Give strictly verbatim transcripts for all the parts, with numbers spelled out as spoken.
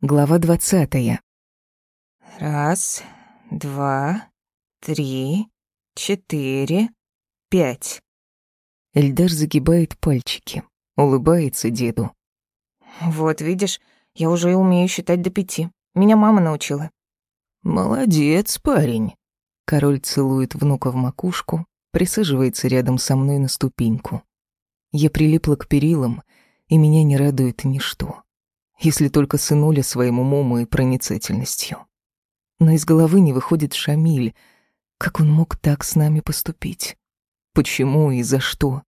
Глава двадцатая. Раз, два, три, четыре, пять. Эльдар загибает пальчики, улыбается деду. Вот видишь, я уже и умею считать до пяти. Меня мама научила. Молодец, парень. Король целует внука в макушку, присаживается рядом со мной на ступеньку. Я прилипла к перилам, и меня не радует ничто. Если только сынуля своим умом и проницательностью. Но из головы не выходит Шамиль. Как он мог так с нами поступить? Почему и за что?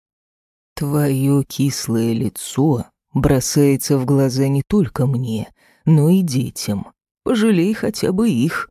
Твое кислое лицо бросается в глаза не только мне, но и детям. Пожалей хотя бы их.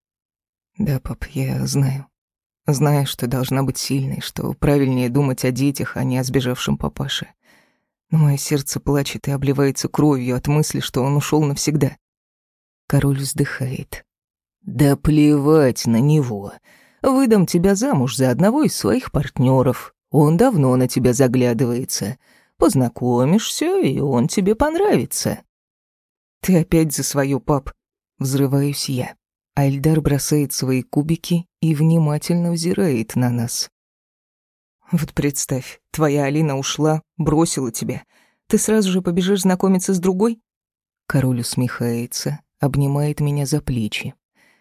Да, пап, я знаю. Знаю, что должна быть сильной, что правильнее думать о детях, а не о сбежавшем папаше. Но мое сердце плачет и обливается кровью от мысли, что он ушел навсегда. Король вздыхает. «Да плевать на него. Выдам тебя замуж за одного из своих партнеров. Он давно на тебя заглядывается. Познакомишься, и он тебе понравится». «Ты опять за свою, пап!» Взрываюсь я. А Эльдар бросает свои кубики и внимательно взирает на нас. Вот представь, твоя Алина ушла, бросила тебя. Ты сразу же побежишь знакомиться с другой? Король усмехается, обнимает меня за плечи.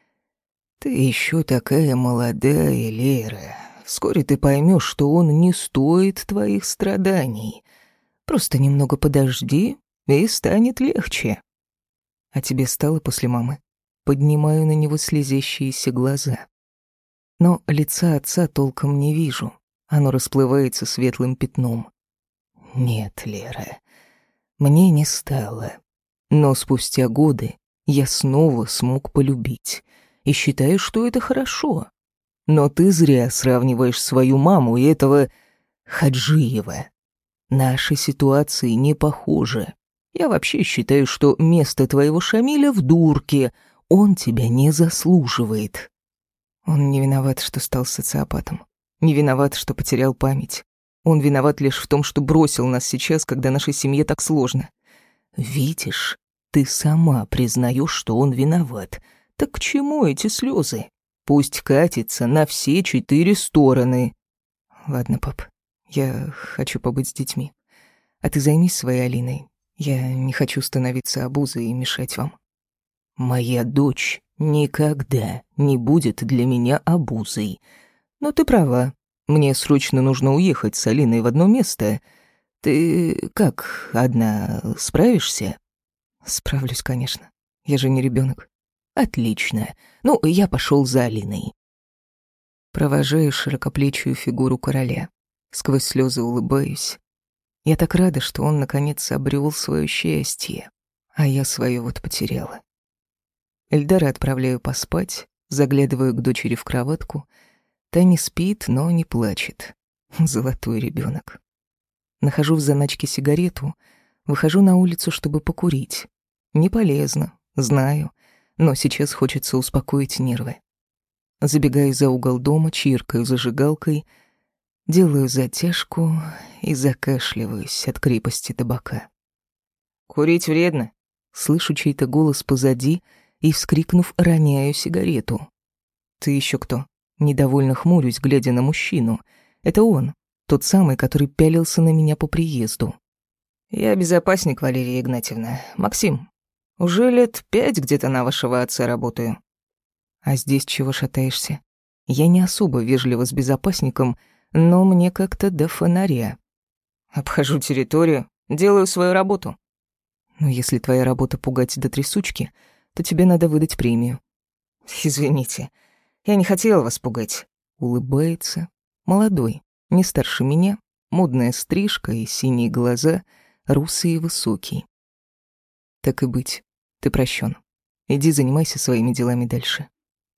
Ты еще такая молодая, Лера. Вскоре ты поймешь, что он не стоит твоих страданий. Просто немного подожди, и станет легче. А тебе стало после мамы? Поднимаю на него слезящиеся глаза. Но лица отца толком не вижу. Оно расплывается светлым пятном. Нет, Лера, мне не стало. Но спустя годы я снова смог полюбить. И считаю, что это хорошо. Но ты зря сравниваешь свою маму и этого Хаджиева. Наши ситуации не похожи. Я вообще считаю, что место твоего Шамиля в дурке. Он тебя не заслуживает. Он не виноват, что стал социопатом. Не виноват, что потерял память. Он виноват лишь в том, что бросил нас сейчас, когда нашей семье так сложно. Видишь, ты сама признаешь, что он виноват. Так к чему эти слезы? Пусть катится на все четыре стороны. Ладно, пап, я хочу побыть с детьми. А ты займись своей Алиной. Я не хочу становиться обузой и мешать вам. Моя дочь никогда не будет для меня обузой. Но ты права. Мне срочно нужно уехать с Алиной в одно место. Ты как, одна справишься? Справлюсь, конечно. Я же не ребенок. Отлично. Ну, я пошел за Алиной. Провожаю широкоплечую фигуру короля. Сквозь слезы улыбаюсь. Я так рада, что он наконец обрел свое счастье, а я свое вот потеряла. Эльдара отправляю поспать, заглядываю к дочери в кроватку. Та не спит, но не плачет. Золотой ребенок. Нахожу в заначке сигарету, выхожу на улицу, чтобы покурить. Не полезно, знаю, но сейчас хочется успокоить нервы. Забегаю за угол дома, чиркаю зажигалкой, делаю затяжку и закашливаюсь от крепости табака. «Курить вредно», — слышу чей-то голос позади и, вскрикнув, роняю сигарету. «Ты еще кто?» Недовольно хмурюсь, глядя на мужчину. Это он, тот самый, который пялился на меня по приезду. «Я безопасник, Валерия Игнатьевна. Максим, уже лет пять где-то на вашего отца работаю». «А здесь чего шатаешься?» Я не особо вежлива с безопасником, но мне как-то до фонаря. «Обхожу территорию, делаю свою работу». «Ну, если твоя работа пугать до трясучки, то тебе надо выдать премию». «Извините, я не хотела вас пугать». Улыбается. Молодой, не старше меня, модная стрижка и синие глаза, русый и высокий. Так и быть, ты прощен. Иди занимайся своими делами дальше.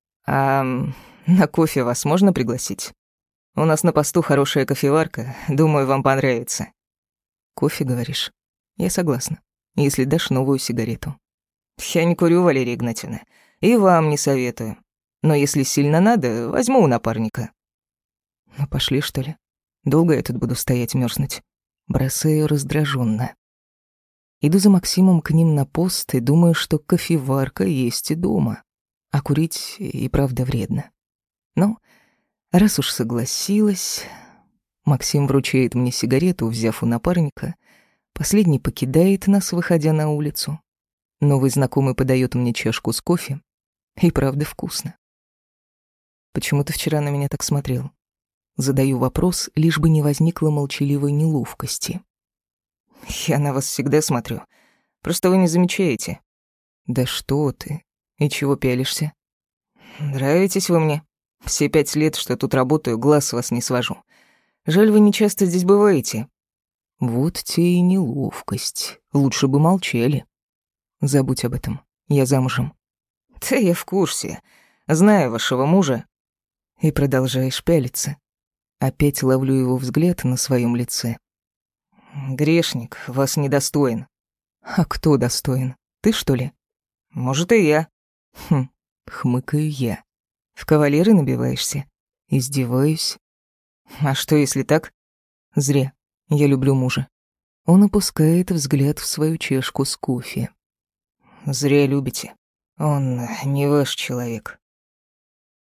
А на кофе вас можно пригласить? У нас на посту хорошая кофеварка, думаю, вам понравится. Кофе, говоришь? Я согласна, если дашь новую сигарету. Я не курю, Валерия Игнатьевна, и вам не советую. Но если сильно надо, возьму у напарника. Ну пошли, что ли? Долго я тут буду стоять мёрзнуть? Бросаю раздражённо. Иду за Максимом к ним на пост и думаю, что кофеварка есть и дома. А курить и правда вредно. Но раз уж согласилась, Максим вручает мне сигарету, взяв у напарника. Последний покидает нас, выходя на улицу. Новый знакомый подает мне чашку с кофе. И правда вкусно. Почему ты вчера на меня так смотрел? Задаю вопрос, лишь бы не возникло молчаливой неловкости. Я на вас всегда смотрю. Просто вы не замечаете. Да что ты? И чего пялишься? Нравитесь вы мне. Все пять лет, что тут работаю, глаз с вас не свожу. Жаль, вы не часто здесь бываете. Вот те и неловкость. Лучше бы молчали. Забудь об этом. Я замужем. Да я в курсе. Знаю вашего мужа. И продолжаешь пялиться. Опять ловлю его взгляд на своем лице. Грешник, вас недостоин. А кто достоин? Ты, что ли? Может, и я. Хм, хмыкаю я. В кавалеры набиваешься? Издеваюсь. А что, если так? Зря. Я люблю мужа. Он опускает взгляд в свою чашку с кофе. Зря любите. Он не ваш человек.